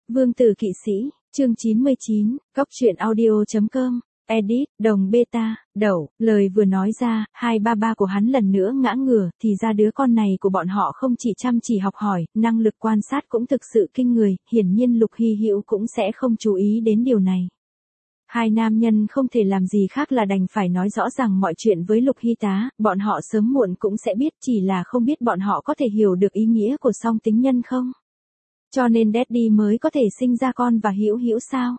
Vương tử kỵ sĩ, chương 99, Cóc truyện audio.com, edit, đồng beta, đậu, lời vừa nói ra, hai ba ba của hắn lần nữa ngã ngửa, thì ra đứa con này của bọn họ không chỉ chăm chỉ học hỏi, năng lực quan sát cũng thực sự kinh người, hiển nhiên Lục Hy Hữu cũng sẽ không chú ý đến điều này. Hai nam nhân không thể làm gì khác là đành phải nói rõ ràng mọi chuyện với Lục Hy tá, bọn họ sớm muộn cũng sẽ biết, chỉ là không biết bọn họ có thể hiểu được ý nghĩa của song tính nhân không. Cho nên Daddy mới có thể sinh ra con và Hữu Hữu sao?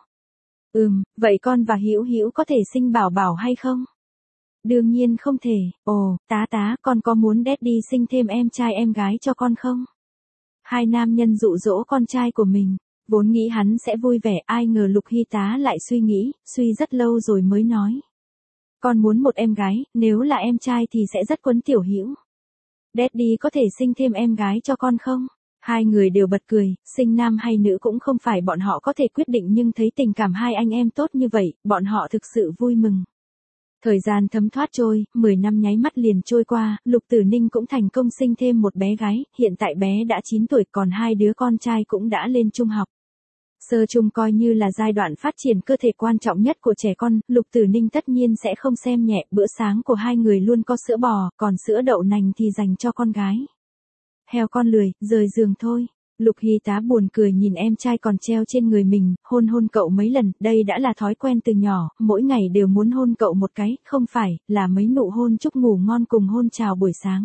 Vậy con và Hữu Hữu có thể sinh bảo bảo hay không? Đương nhiên không thể. Ồ, tá, con có muốn Daddy sinh thêm em trai em gái cho con không? Hai nam nhân dụ dỗ con trai của mình, vốn nghĩ hắn sẽ vui vẻ, ai ngờ Lục Hy tá lại suy rất lâu rồi mới nói. Con muốn một em gái, nếu là em trai thì sẽ rất quấn Tiểu Hữu. Daddy có thể sinh thêm em gái cho con không? Hai người đều bật cười, sinh nam hay nữ cũng không phải bọn họ có thể quyết định, nhưng thấy tình cảm hai anh em tốt như vậy, bọn họ thực sự vui mừng. Thời gian thấm thoát trôi, 10 năm nháy mắt liền trôi qua, Lục Tử Ninh cũng thành công sinh thêm một bé gái, hiện tại bé đã 9 tuổi, còn hai đứa con trai cũng đã lên trung học. Sơ trung coi như là giai đoạn phát triển cơ thể quan trọng nhất của trẻ con, Lục Tử Ninh tất nhiên sẽ không xem nhẹ, bữa sáng của hai người luôn có sữa bò, còn sữa đậu nành thì dành cho con gái. Heo con lười, rời giường thôi. Lục Hy tá buồn cười nhìn em trai còn treo trên người mình, hôn cậu mấy lần, đây đã là thói quen từ nhỏ, mỗi ngày đều muốn hôn cậu một cái, không phải, là mấy nụ hôn chúc ngủ ngon cùng hôn chào buổi sáng.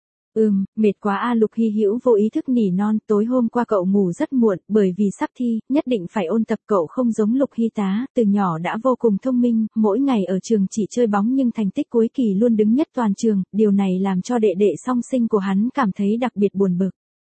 Mệt quá a. Lục Hy Hữu vô ý thức nỉ non, tối hôm qua cậu ngủ rất muộn, bởi vì sắp thi, nhất định phải ôn tập. Cậu không giống Lục Hy tá, từ nhỏ đã vô cùng thông minh, mỗi ngày ở trường chỉ chơi bóng nhưng thành tích cuối kỳ luôn đứng nhất toàn trường, điều này làm cho đệ đệ song sinh của hắn cảm thấy đặc biệt buồn bực.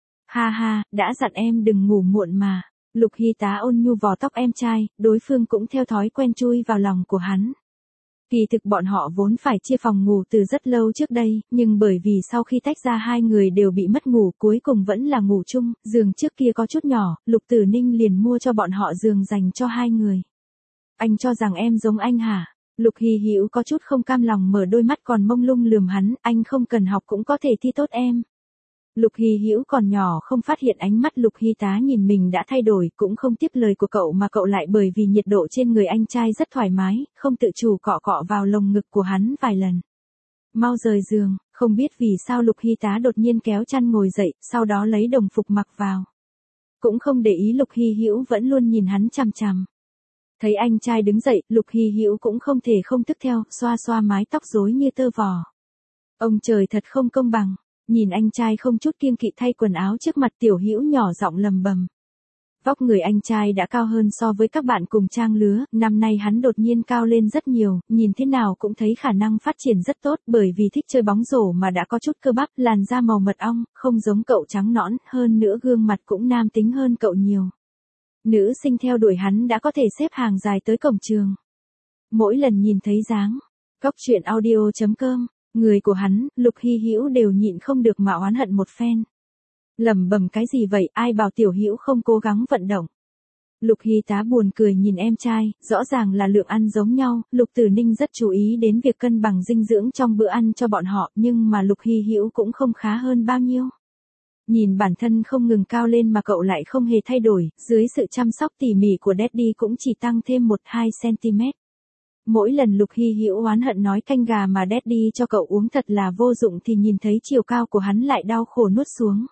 Ha, đã dặn em đừng ngủ muộn mà. Lục Hy tá ôn nhu vò tóc em trai, đối phương cũng theo thói quen chui vào lòng của hắn. Kỳ thực bọn họ vốn phải chia phòng ngủ từ rất lâu trước đây, nhưng bởi vì sau khi tách ra hai người đều bị mất ngủ, cuối cùng vẫn là ngủ chung, giường trước kia có chút nhỏ, Lục Tử Ninh liền mua cho bọn họ giường dành cho hai người. Anh cho rằng em giống anh hả? Lục Hy Hữu có chút không cam lòng mở đôi mắt còn mông lung lườm hắn, anh không cần học cũng có thể thi tốt em. Lục Hy Hữu còn nhỏ không phát hiện ánh mắt Lục Hy tá nhìn mình đã thay đổi, cũng không tiếp lời của cậu mà cậu lại bởi vì nhiệt độ trên người anh trai rất thoải mái, không tự chủ cọ vào lồng ngực của hắn vài lần. Mau rời giường, không biết vì sao Lục Hy tá đột nhiên kéo chăn ngồi dậy, sau đó lấy đồng phục mặc vào. Cũng không để ý Lục Hy Hữu vẫn luôn nhìn hắn chằm chằm. Thấy anh trai đứng dậy, Lục Hy Hữu cũng không thể không tức theo, xoa mái tóc rối như tơ vò. Ông trời thật không công bằng. Nhìn anh trai không chút kiêng kỵ thay quần áo trước mặt Tiểu Hữu nhỏ giọng lầm bầm. Vóc người anh trai đã cao hơn so với các bạn cùng trang lứa, năm nay hắn đột nhiên cao lên rất nhiều, nhìn thế nào cũng thấy khả năng phát triển rất tốt, bởi vì thích chơi bóng rổ mà đã có chút cơ bắp, làn da màu mật ong, không giống cậu trắng nõn, hơn nữa gương mặt cũng nam tính hơn cậu nhiều. Nữ sinh theo đuổi hắn đã có thể xếp hàng dài tới cổng trường. Mỗi lần nhìn thấy dáng Cóc truyện audio.com, người của hắn, Lục Hy Hữu đều nhịn không được mà oán hận một phen. Lẩm bẩm cái gì vậy, ai bảo Tiểu Hữu không cố gắng vận động. Lục Hy tá buồn cười nhìn em trai, rõ ràng là lượng ăn giống nhau, Lục Tử Ninh rất chú ý đến việc cân bằng dinh dưỡng trong bữa ăn cho bọn họ, nhưng mà Lục Hy Hữu cũng không khá hơn bao nhiêu. Nhìn bản thân không ngừng cao lên mà cậu lại không hề thay đổi, dưới sự chăm sóc tỉ mỉ của Daddy cũng chỉ tăng thêm 1-2 cm. Mỗi lần Lục Hy Hữu oán hận nói canh gà mà Daddy cho cậu uống thật là vô dụng thì nhìn thấy chiều cao của hắn lại đau khổ nuốt xuống.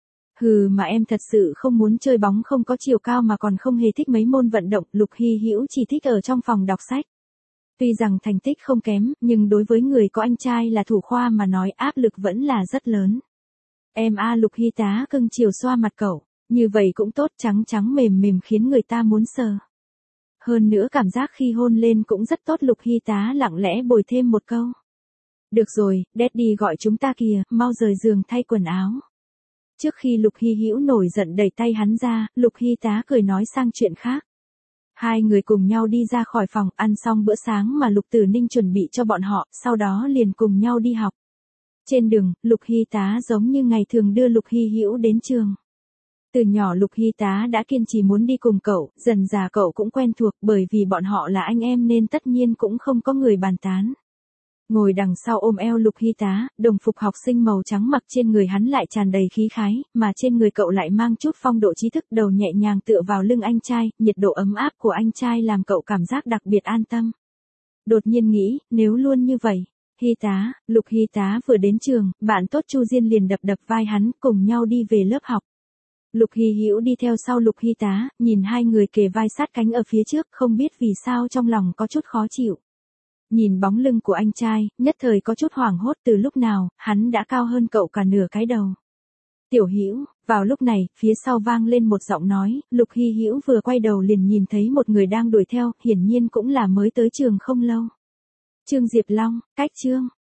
Mà em thật sự không muốn chơi bóng không có chiều cao mà còn không hề thích mấy môn vận động, Lục Hy Hữu chỉ thích ở trong phòng đọc sách. Tuy rằng thành tích không kém, nhưng đối với người có anh trai là thủ khoa mà nói áp lực vẫn là rất lớn. Em Lục Hy tá cưng chiều xoa mặt cậu, như vậy cũng tốt, trắng mềm khiến người ta muốn sờ. Hơn nữa cảm giác khi hôn lên cũng rất tốt. Lục Hy tá lặng lẽ bồi thêm một câu. Được rồi, Daddy gọi chúng ta kìa, mau rời giường thay quần áo. Trước khi Lục Hy Hữu nổi giận đẩy tay hắn ra, Lục Hy tá cười nói sang chuyện khác. Hai người cùng nhau đi ra khỏi phòng, ăn xong bữa sáng mà Lục Tử Ninh chuẩn bị cho bọn họ, sau đó liền cùng nhau đi học. Trên đường, Lục Hy tá giống như ngày thường đưa Lục Hy Hữu đến trường. Từ nhỏ Lục Hy tá đã kiên trì muốn đi cùng cậu, dần dà cậu cũng quen thuộc, bởi vì bọn họ là anh em nên tất nhiên cũng không có người bàn tán. Ngồi đằng sau ôm eo Lục Hy Tá, đồng phục học sinh màu trắng mặc trên người hắn lại tràn đầy khí khái, mà trên người cậu lại mang chút phong độ trí thức, đầu nhẹ nhàng tựa vào lưng anh trai, nhiệt độ ấm áp của anh trai làm cậu cảm giác đặc biệt an tâm. Đột nhiên nghĩ, nếu luôn như vậy, Hy Tá, Lục Hy Tá vừa đến trường, bạn tốt Chu Diên liền đập đập vai hắn, cùng nhau đi về lớp học. Lục Hy Hữu đi theo sau Lục Hy Tá, nhìn hai người kề vai sát cánh ở phía trước, không biết vì sao trong lòng có chút khó chịu. Nhìn bóng lưng của anh trai, nhất thời có chút hoảng hốt, từ lúc nào, hắn đã cao hơn cậu cả nửa cái đầu. Tiểu Hữu, vào lúc này, phía sau vang lên một giọng nói, Lục Hy Hữu vừa quay đầu liền nhìn thấy một người đang đuổi theo, hiển nhiên cũng là mới tới trường không lâu. Trương Diệp Long, cách Trương.